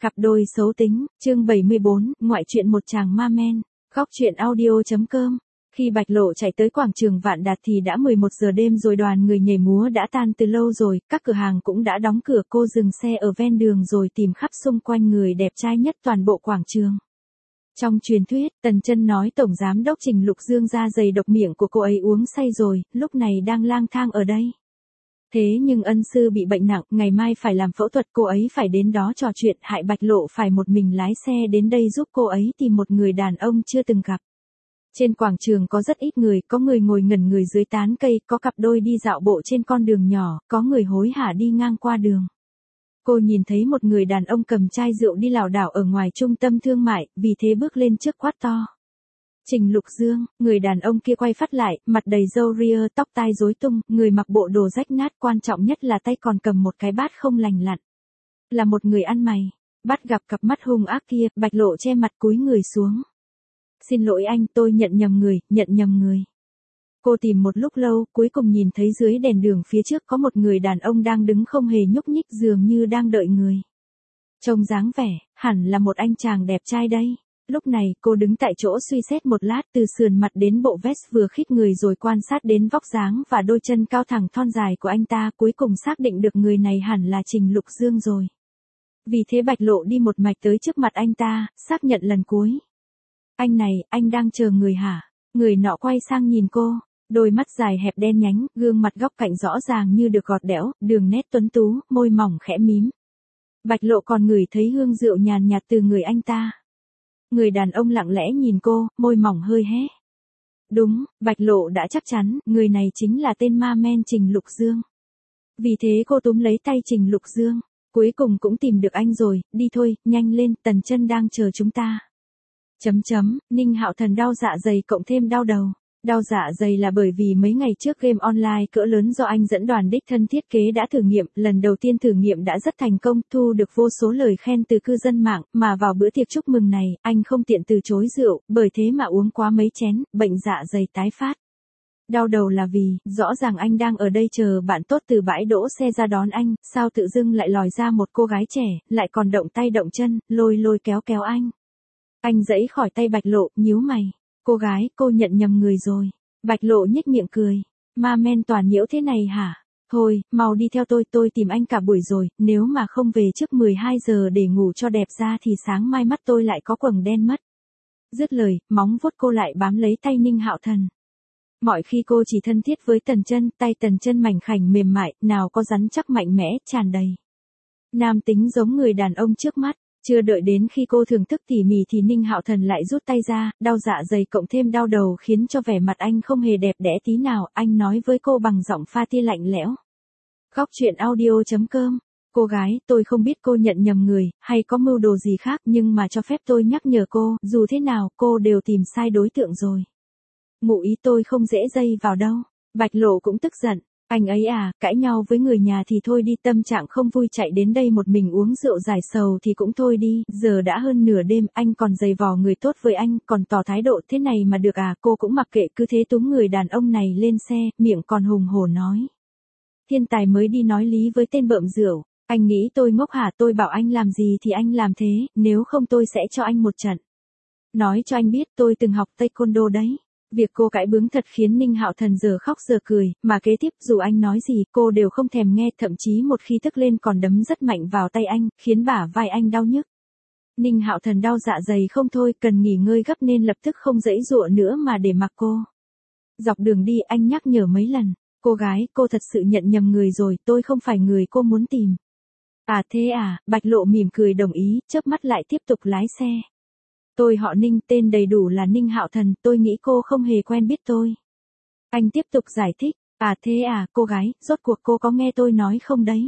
Cặp đôi xấu tính, chương 74, ngoại truyện một chàng ma men, góc truyện audio.com. Khi Bạch Lộ chạy tới quảng trường Vạn Đạt thì đã 11 giờ đêm rồi, đoàn người nhảy múa đã tan từ lâu rồi, các cửa hàng cũng đã đóng cửa, cô dừng xe ở ven đường rồi tìm khắp xung quanh người đẹp trai nhất toàn bộ quảng trường. Trong truyền thuyết, Tần Chân nói Tổng Giám đốc Trình Lục Dương da dày độc miệng của cô ấy uống say rồi, lúc này đang lang thang ở đây. Thế nhưng ân sư bị bệnh nặng, ngày mai phải làm phẫu thuật, cô ấy phải đến đó trò chuyện, hại Bạch Lộ phải một mình lái xe đến đây giúp cô ấy tìm một người đàn ông chưa từng gặp. Trên quảng trường có rất ít người, có người ngồi ngẩn người dưới tán cây, có cặp đôi đi dạo bộ trên con đường nhỏ, có người hối hả đi ngang qua đường. Cô nhìn thấy một người đàn ông cầm chai rượu đi lảo đảo ở ngoài trung tâm thương mại, vì thế bước lên trước quát to. Trình Lục Dương, người đàn ông kia quay phát lại, mặt đầy râu ria, tóc tai rối tung, người mặc bộ đồ rách nát, quan trọng nhất là tay còn cầm một cái bát không lành lặn. Là một người ăn mày. Bắt gặp cặp mắt hung ác kia, Bạch Lộ che mặt cúi người xuống. Xin lỗi anh, tôi nhận nhầm người. Cô tìm một lúc lâu, cuối cùng nhìn thấy dưới đèn đường phía trước có một người đàn ông đang đứng không hề nhúc nhích, dường như đang đợi người. Trông dáng vẻ, hẳn là một anh chàng đẹp trai đây. Lúc này, cô đứng tại chỗ suy xét một lát, từ sườn mặt đến bộ vest vừa khít người rồi quan sát đến vóc dáng và đôi chân cao thẳng thon dài của anh ta, cuối cùng xác định được người này hẳn là Trình Lục Dương rồi. Vì thế Bạch Lộ đi một mạch tới trước mặt anh ta, xác nhận lần cuối. Anh này, anh đang chờ người hả? Người nọ quay sang nhìn cô, đôi mắt dài hẹp đen nhánh, gương mặt góc cạnh rõ ràng như được gọt đẽo, đường nét tuấn tú, môi mỏng khẽ mím. Bạch Lộ còn ngửi thấy hương rượu nhàn nhạt từ người anh ta. Người đàn ông lặng lẽ nhìn cô, môi mỏng hơi hé. Đúng, Bạch Lộ đã chắc chắn, người này chính là tên ma men Trình Lục Dương. Vì thế cô túm lấy tay Trình Lục Dương, cuối cùng cũng tìm được anh rồi, đi thôi, nhanh lên, Tần Chân đang chờ chúng ta. Ninh Hạo Thần đau dạ dày cộng thêm đau đầu. Đau dạ dày là bởi vì mấy ngày trước game online cỡ lớn do anh dẫn đoàn đích thân thiết kế đã thử nghiệm, lần đầu tiên thử nghiệm đã rất thành công, thu được vô số lời khen từ cư dân mạng, mà vào bữa tiệc chúc mừng này, anh không tiện từ chối rượu, bởi thế mà uống quá mấy chén, bệnh dạ dày tái phát. Đau đầu là vì, rõ ràng anh đang ở đây chờ bạn tốt từ bãi đỗ xe ra đón anh, sao tự dưng lại lòi ra một cô gái trẻ, lại còn động tay động chân, lôi kéo anh. Anh giãy khỏi tay Bạch Lộ, nhíu mày. Cô gái, cô nhận nhầm người rồi. Bạch Lộ nhếch miệng cười. Ma men toàn nhiễu thế này hả? Thôi, mau đi theo tôi tìm anh cả buổi rồi, nếu mà không về trước 12 giờ để ngủ cho đẹp ra thì sáng mai mắt tôi lại có quầng đen mất. Dứt lời, móng vuốt cô lại bám lấy tay Ninh Hạo Thần. Mọi khi cô chỉ thân thiết với Tần Chân, tay Tần Chân mảnh khảnh mềm mại, nào có rắn chắc mạnh mẽ, tràn đầy nam tính giống người đàn ông trước mắt. Chưa đợi đến khi cô thưởng thức tỉ mỉ thì Ninh Hạo Thần lại rút tay ra, đau dạ dày cộng thêm đau đầu khiến cho vẻ mặt anh không hề đẹp đẽ tí nào, anh nói với cô bằng giọng pha tia lạnh lẽo. Góc truyện audio.com. Cô gái, tôi không biết cô nhận nhầm người, hay có mưu đồ gì khác, nhưng mà cho phép tôi nhắc nhở cô, dù thế nào, cô đều tìm sai đối tượng rồi. Ngụ ý tôi không dễ dây vào đâu. Bạch Lộ cũng tức giận. Anh ấy à, cãi nhau với người nhà thì thôi đi, tâm trạng không vui chạy đến đây một mình uống rượu giải sầu thì cũng thôi đi, giờ đã hơn nửa đêm, anh còn giày vò người tốt với anh, còn tỏ thái độ thế này mà được à, cô cũng mặc kệ, cứ thế túm người đàn ông này lên xe, miệng còn hùng hổ nói. Thiên tài mới đi nói lý với tên bợm rượu, anh nghĩ tôi ngốc hả, tôi bảo anh làm gì thì anh làm thế, nếu không tôi sẽ cho anh một trận. Nói cho anh biết tôi từng học taekwondo đấy. Việc cô cãi bướng thật khiến Ninh Hạo Thần giờ khóc giờ cười, mà kế tiếp dù anh nói gì cô đều không thèm nghe, thậm chí một khi tức lên còn đấm rất mạnh vào tay anh, khiến bả vai anh đau nhức. Ninh Hạo Thần đau dạ dày không thôi, cần nghỉ ngơi gấp nên lập tức không giãy giụa nữa mà để mặc cô. Dọc đường đi anh nhắc nhở mấy lần, cô gái, cô thật sự nhận nhầm người rồi, tôi không phải người cô muốn tìm. À thế à, Bạch Lộ mỉm cười đồng ý, chớp mắt lại tiếp tục lái xe. Tôi họ Ninh, tên đầy đủ là Ninh Hạo Thần, tôi nghĩ cô không hề quen biết tôi. Anh tiếp tục giải thích, à thế à, cô gái, rốt cuộc cô có nghe tôi nói không đấy?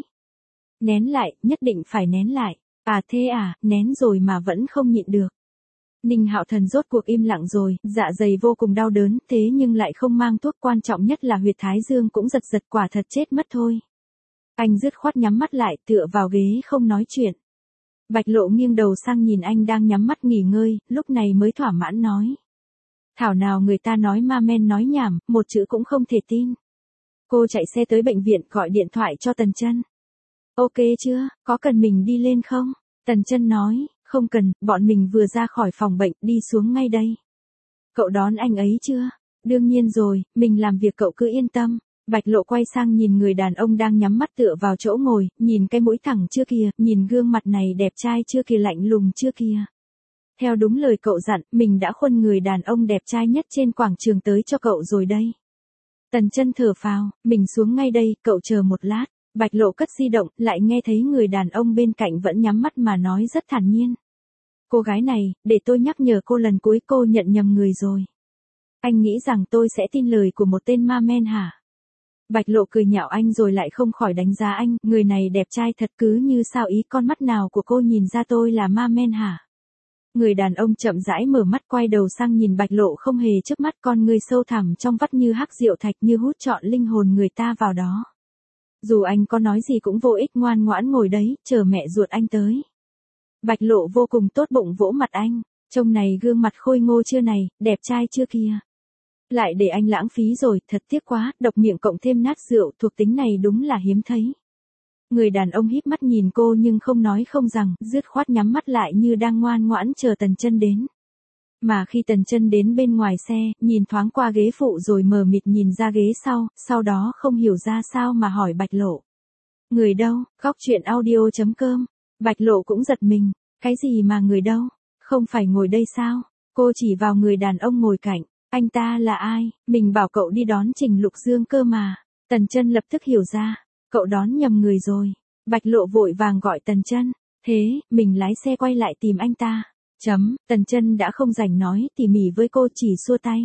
Nén lại, nhất định phải nén lại. À thế à, nén rồi mà vẫn không nhịn được. Ninh Hạo Thần rốt cuộc im lặng rồi, dạ dày vô cùng đau đớn, thế nhưng lại không mang thuốc, quan trọng nhất là huyệt thái dương cũng giật giật, quả thật chết mất thôi. Anh dứt khoát nhắm mắt lại, tựa vào ghế không nói chuyện. Bạch Lộ nghiêng đầu sang nhìn anh đang nhắm mắt nghỉ ngơi, lúc này mới thỏa mãn nói. Thảo nào người ta nói ma men nói nhảm, một chữ cũng không thể tin. Cô chạy xe tới bệnh viện, gọi điện thoại cho Tần Chân. Ok chưa, có cần mình đi lên không? Tần Chân nói, không cần, bọn mình vừa ra khỏi phòng bệnh, đi xuống ngay đây. Cậu đón anh ấy chưa? Đương nhiên rồi, mình làm việc cậu cứ yên tâm. Bạch Lộ quay sang nhìn người đàn ông đang nhắm mắt tựa vào chỗ ngồi, nhìn cái mũi thẳng chưa kìa, nhìn gương mặt này đẹp trai chưa kìa, lạnh lùng chưa kìa. Theo đúng lời cậu dặn, mình đã khuân người đàn ông đẹp trai nhất trên quảng trường tới cho cậu rồi đây. Tần Chân thở phào, mình xuống ngay đây, cậu chờ một lát. Bạch Lộ cất di động, lại nghe thấy người đàn ông bên cạnh vẫn nhắm mắt mà nói rất thản nhiên. Cô gái này, để tôi nhắc nhở cô lần cuối, cô nhận nhầm người rồi. Anh nghĩ rằng tôi sẽ tin lời của một tên ma men hả? Bạch Lộ cười nhạo anh rồi lại không khỏi đánh giá anh, người này đẹp trai thật, cứ như sao ý, con mắt nào của cô nhìn ra tôi là ma men hả? Người đàn ông chậm rãi mở mắt, quay đầu sang nhìn Bạch Lộ không hề chớp mắt, con người sâu thẳm trong vắt như hắc diệu thạch, như hút trọn linh hồn người ta vào đó. Dù anh có nói gì cũng vô ích, ngoan ngoãn ngồi đấy, chờ mẹ ruột anh tới. Bạch Lộ vô cùng tốt bụng vỗ mặt anh, trông này gương mặt khôi ngô chưa này, đẹp trai chưa kia. Lại để anh lãng phí rồi, thật tiếc quá, độc miệng cộng thêm nát rượu, thuộc tính này đúng là hiếm thấy. Người đàn ông híp mắt nhìn cô nhưng không nói không rằng, dứt khoát nhắm mắt lại như đang ngoan ngoãn chờ Tần Chân đến. Mà khi Tần Chân đến bên ngoài xe, nhìn thoáng qua ghế phụ rồi mờ mịt nhìn ra ghế sau đó không hiểu ra sao mà hỏi Bạch Lộ. Người đâu? Góc chuyện audio.com. Bạch Lộ cũng giật mình, cái gì mà người đâu? Không phải ngồi đây sao? Cô chỉ vào người đàn ông ngồi cạnh. Anh ta là ai? Mình bảo cậu đi đón Trình Lục Dương cơ mà. Tần Chân lập tức hiểu ra, cậu đón nhầm người rồi. Bạch Lộ vội vàng gọi Tần Chân. Thế, mình lái xe quay lại tìm anh ta. Tần Chân đã không rảnh nói tỉ mỉ với cô, chỉ xua tay.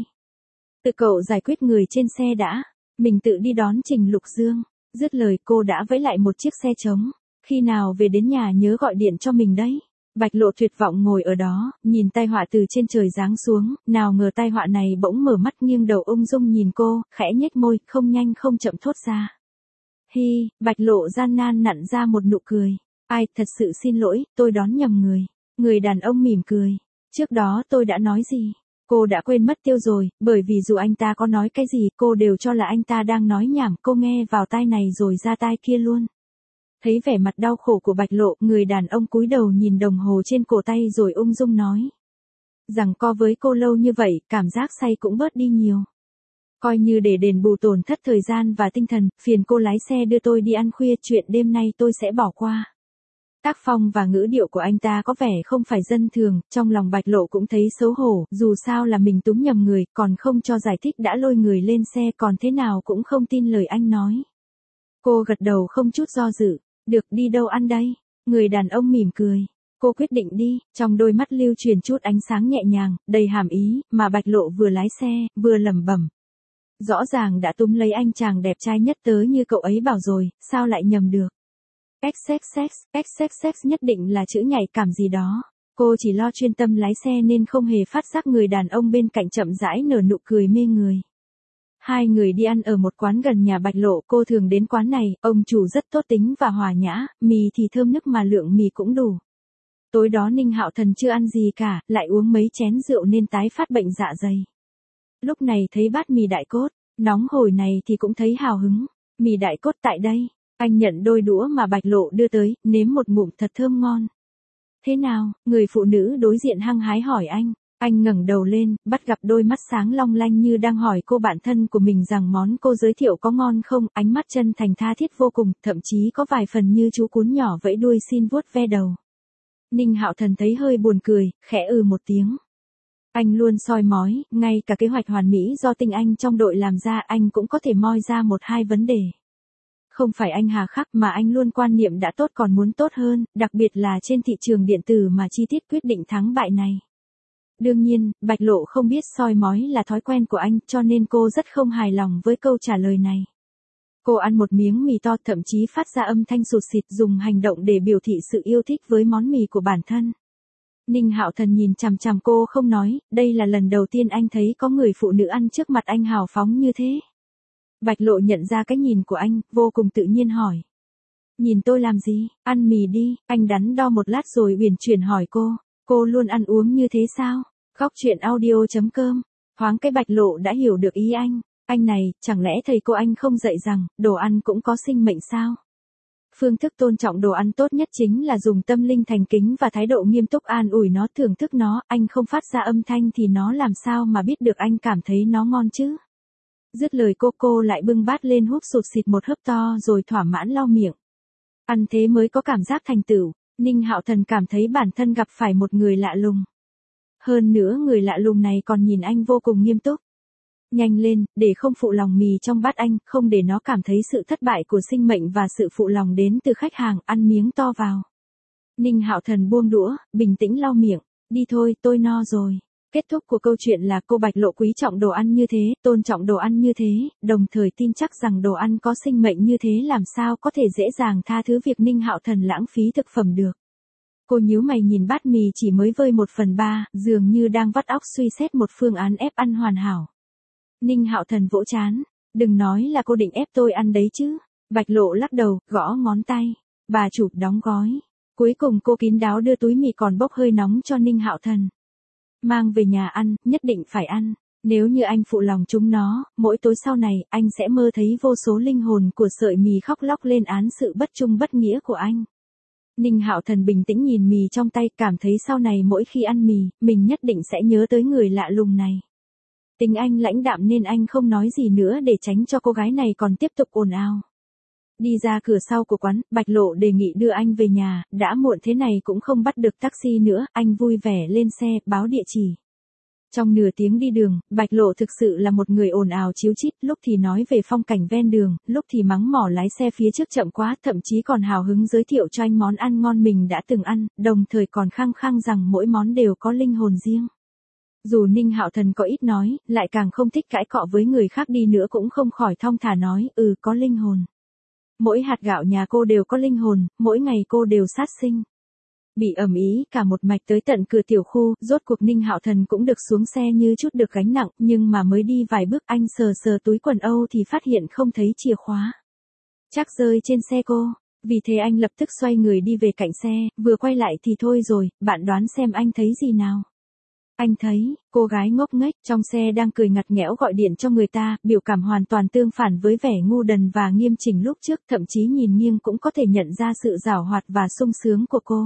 Tự cậu giải quyết người trên xe đã, mình tự đi đón Trình Lục Dương. Dứt lời cô đã vẫy lại một chiếc xe trống. Khi nào về đến nhà nhớ gọi điện cho mình đấy. Bạch Lộ tuyệt vọng ngồi ở đó, nhìn tai họa từ trên trời giáng xuống, nào ngờ tai họa này bỗng mở mắt nghiêng đầu ung dung nhìn cô, khẽ nhếch môi, không nhanh không chậm thốt ra. Hi, Bạch Lộ gian nan nặn ra một nụ cười. Ai, thật sự xin lỗi, tôi đón nhầm người. Người đàn ông mỉm cười. Trước đó tôi đã nói gì? Cô đã quên mất tiêu rồi, bởi vì dù anh ta có nói cái gì, cô đều cho là anh ta đang nói nhảm, cô nghe vào tai này rồi ra tai kia luôn. Thấy vẻ mặt đau khổ của Bạch Lộ, người đàn ông cúi đầu nhìn đồng hồ trên cổ tay rồi ung dung nói. Rằng co với cô lâu như vậy, cảm giác say cũng bớt đi nhiều. Coi như để đền bù tổn thất thời gian và tinh thần, phiền cô lái xe đưa tôi đi ăn khuya, chuyện đêm nay tôi sẽ bỏ qua. Tác phong và ngữ điệu của anh ta có vẻ không phải dân thường, trong lòng Bạch Lộ cũng thấy xấu hổ, dù sao là mình túm nhầm người, còn không cho giải thích đã lôi người lên xe, còn thế nào cũng không tin lời anh nói. Cô gật đầu không chút do dự. Được, đi đâu ăn đây? Người đàn ông mỉm cười. Cô quyết định đi, trong đôi mắt lưu truyền chút ánh sáng nhẹ nhàng, đầy hàm ý, mà Bạch Lộ vừa lái xe, vừa lẩm bẩm. Rõ ràng đã túm lấy anh chàng đẹp trai nhất tớ như cậu ấy bảo rồi, sao lại nhầm được? XXX nhất định là chữ nhạy cảm gì đó. Cô chỉ lo chuyên tâm lái xe nên không hề phát giác người đàn ông bên cạnh chậm rãi nở nụ cười mê người. Hai người đi ăn ở một quán gần nhà Bạch Lộ, cô thường đến quán này, ông chủ rất tốt tính và hòa nhã, mì thì thơm nức mà lượng mì cũng đủ. Tối đó Ninh Hạo Thần chưa ăn gì cả, lại uống mấy chén rượu nên tái phát bệnh dạ dày. Lúc này thấy bát mì đại cốt, nóng hổi này thì cũng thấy hào hứng. Mì đại cốt tại đây, anh nhận đôi đũa mà Bạch Lộ đưa tới, nếm một ngụm thật thơm ngon. Thế nào? Người phụ nữ đối diện hăng hái hỏi anh. Anh ngẩng đầu lên, bắt gặp đôi mắt sáng long lanh như đang hỏi cô bạn thân của mình rằng món cô giới thiệu có ngon không, ánh mắt chân thành tha thiết vô cùng, thậm chí có vài phần như chú cún nhỏ vẫy đuôi xin vuốt ve đầu. Ninh Hạo Thần thấy hơi buồn cười, khẽ một tiếng. Anh luôn soi mói, ngay cả kế hoạch hoàn mỹ do tinh anh trong đội làm ra anh cũng có thể moi ra một hai vấn đề. Không phải anh hà khắc mà anh luôn quan niệm đã tốt còn muốn tốt hơn, đặc biệt là trên thị trường điện tử mà chi tiết quyết định thắng bại này. Đương nhiên, Bạch Lộ không biết soi mói là thói quen của anh, cho nên cô rất không hài lòng với câu trả lời này. Cô ăn một miếng mì to, thậm chí phát ra âm thanh sụt sịt, dùng hành động để biểu thị sự yêu thích với món mì của bản thân. Ninh Hạo Thần nhìn chằm chằm cô không nói, đây là lần đầu tiên anh thấy có người phụ nữ ăn trước mặt anh hào phóng như thế. Bạch Lộ nhận ra cái nhìn của anh, vô cùng tự nhiên hỏi. Nhìn tôi làm gì? Ăn mì đi, anh đắn đo một lát rồi uyển chuyển hỏi cô luôn ăn uống như thế sao? Góc chuyện audio.com. Thoáng cái Bạch Lộ đã hiểu được ý anh này, chẳng lẽ thầy cô anh không dạy rằng, đồ ăn cũng có sinh mệnh sao? Phương thức tôn trọng đồ ăn tốt nhất chính là dùng tâm linh thành kính và thái độ nghiêm túc an ủi nó, thưởng thức nó, anh không phát ra âm thanh thì nó làm sao mà biết được anh cảm thấy nó ngon chứ. Dứt lời cô lại bưng bát lên húp sụt xịt một hớp to rồi thỏa mãn lau miệng. Ăn thế mới có cảm giác thành tựu, Ninh Hạo Thần cảm thấy bản thân gặp phải một người lạ lùng. Hơn nữa người lạ lùng này còn nhìn anh vô cùng nghiêm túc. Nhanh lên, để không phụ lòng mì trong bát anh, không để nó cảm thấy sự thất bại của sinh mệnh và sự phụ lòng đến từ khách hàng, ăn miếng to vào. Ninh Hạo Thần buông đũa, bình tĩnh lau miệng, đi thôi, tôi no rồi. Kết thúc của câu chuyện là cô Bạch Lộ quý trọng đồ ăn như thế, tôn trọng đồ ăn như thế, đồng thời tin chắc rằng đồ ăn có sinh mệnh như thế làm sao có thể dễ dàng tha thứ việc Ninh Hạo Thần lãng phí thực phẩm được. Cô nhíu mày nhìn bát mì chỉ mới vơi 1/3, dường như đang vắt óc suy xét một phương án ép ăn hoàn hảo. Ninh Hạo Thần vỗ trán, đừng nói là cô định ép tôi ăn đấy chứ. Bạch Lộ lắc đầu, gõ ngón tay, bà chủ đóng gói. Cuối cùng cô kín đáo đưa túi mì còn bốc hơi nóng cho Ninh Hạo Thần. Mang về nhà ăn, nhất định phải ăn. Nếu như anh phụ lòng chúng nó, mỗi tối sau này, anh sẽ mơ thấy vô số linh hồn của sợi mì khóc lóc lên án sự bất trung bất nghĩa của anh. Ninh Hạo Thần bình tĩnh nhìn mì trong tay, cảm thấy sau này mỗi khi ăn mì, mình nhất định sẽ nhớ tới người lạ lùng này. Tính anh lãnh đạm nên anh không nói gì nữa để tránh cho cô gái này còn tiếp tục ồn ào. Đi ra cửa sau của quán, Bạch Lộ đề nghị đưa anh về nhà, đã muộn thế này cũng không bắt được taxi nữa, anh vui vẻ lên xe, báo địa chỉ. Trong nửa tiếng đi đường, Bạch Lộ thực sự là một người ồn ào chíu chít, lúc thì nói về phong cảnh ven đường, lúc thì mắng mỏ lái xe phía trước chậm quá, thậm chí còn hào hứng giới thiệu cho anh món ăn ngon mình đã từng ăn, đồng thời còn khăng khăng rằng mỗi món đều có linh hồn riêng. Dù Ninh Hạo Thần có ít nói, lại càng không thích cãi cọ với người khác đi nữa cũng không khỏi thong thả nói, có linh hồn. Mỗi hạt gạo nhà cô đều có linh hồn, mỗi ngày cô đều sát sinh. Bị ầm ĩ cả một mạch tới tận cửa tiểu khu, rốt cuộc Ninh Hạo Thần cũng được xuống xe như chút được gánh nặng, nhưng mà mới đi vài bước anh sờ sờ túi quần Âu thì phát hiện không thấy chìa khóa. Chắc rơi trên xe cô, vì thế anh lập tức xoay người đi về cạnh xe, vừa quay lại thì thôi rồi, bạn đoán xem anh thấy gì nào. Anh thấy, cô gái ngốc nghếch trong xe đang cười ngặt nghẽo gọi điện cho người ta, biểu cảm hoàn toàn tương phản với vẻ ngu đần và nghiêm chỉnh lúc trước, thậm chí nhìn nghiêng cũng có thể nhận ra sự giảo hoạt và sung sướng của cô.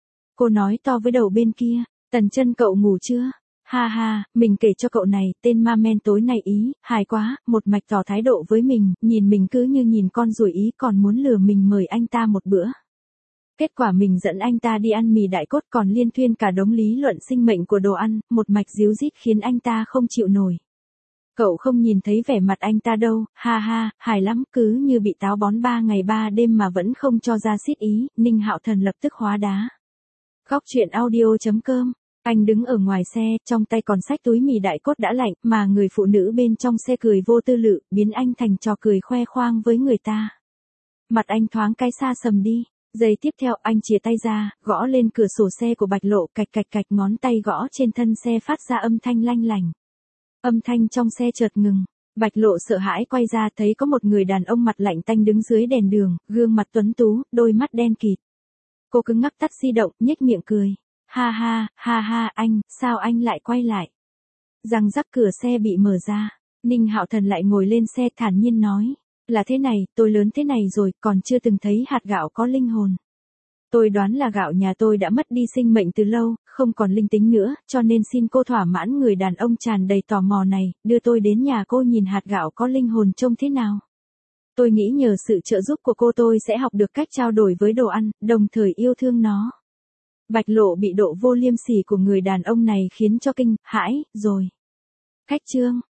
Cô nói to với đầu bên kia, Tần Chân cậu ngủ chưa? Ha ha, mình kể cho cậu này, tên ma men tối nay ý, hài quá, một mạch tỏ thái độ với mình, nhìn mình cứ như nhìn con ruồi ý còn muốn lừa mình mời anh ta một bữa. Kết quả mình dẫn anh ta đi ăn mì đại cốt còn liên thuyên cả đống lý luận sinh mệnh của đồ ăn, một mạch díu dít khiến anh ta không chịu nổi. Cậu không nhìn thấy vẻ mặt anh ta đâu, ha ha, hài lắm, cứ như bị táo bón 3 ngày 3 đêm mà vẫn không cho ra xít ý, Ninh Hạo Thần lập tức hóa đá. Góc truyện audio.com. Anh đứng ở ngoài xe, trong tay còn xách túi mì đại cốt đã lạnh, mà người phụ nữ bên trong xe cười vô tư lự, biến anh thành trò cười khoe khoang với người ta. Mặt anh thoáng cái xa sầm đi. Giây tiếp theo anh chìa tay ra, gõ lên cửa sổ xe của Bạch Lộ, cạch cạch cạch, ngón tay gõ trên thân xe phát ra âm thanh lanh lành. Âm thanh trong xe chợt ngừng. Bạch Lộ sợ hãi quay ra thấy có một người đàn ông mặt lạnh tanh đứng dưới đèn đường, gương mặt tuấn tú, đôi mắt đen kịt. Cô cứng ngắc tắt di động, nhếch miệng cười. Ha ha, anh, sao anh lại quay lại? Răng rắc cửa xe bị mở ra. Ninh Hạo Thần lại ngồi lên xe thản nhiên nói. Là thế này, tôi lớn thế này rồi, còn chưa từng thấy hạt gạo có linh hồn. Tôi đoán là gạo nhà tôi đã mất đi sinh mệnh từ lâu, không còn linh tính nữa, cho nên xin cô thỏa mãn người đàn ông tràn đầy tò mò này, đưa tôi đến nhà cô nhìn hạt gạo có linh hồn trông thế nào. Tôi nghĩ nhờ sự trợ giúp của cô tôi sẽ học được cách trao đổi với đồ ăn, đồng thời yêu thương nó. Bạch Lộ bị độ vô liêm sỉ của người đàn ông này khiến cho kinh hãi rồi. Khách trương.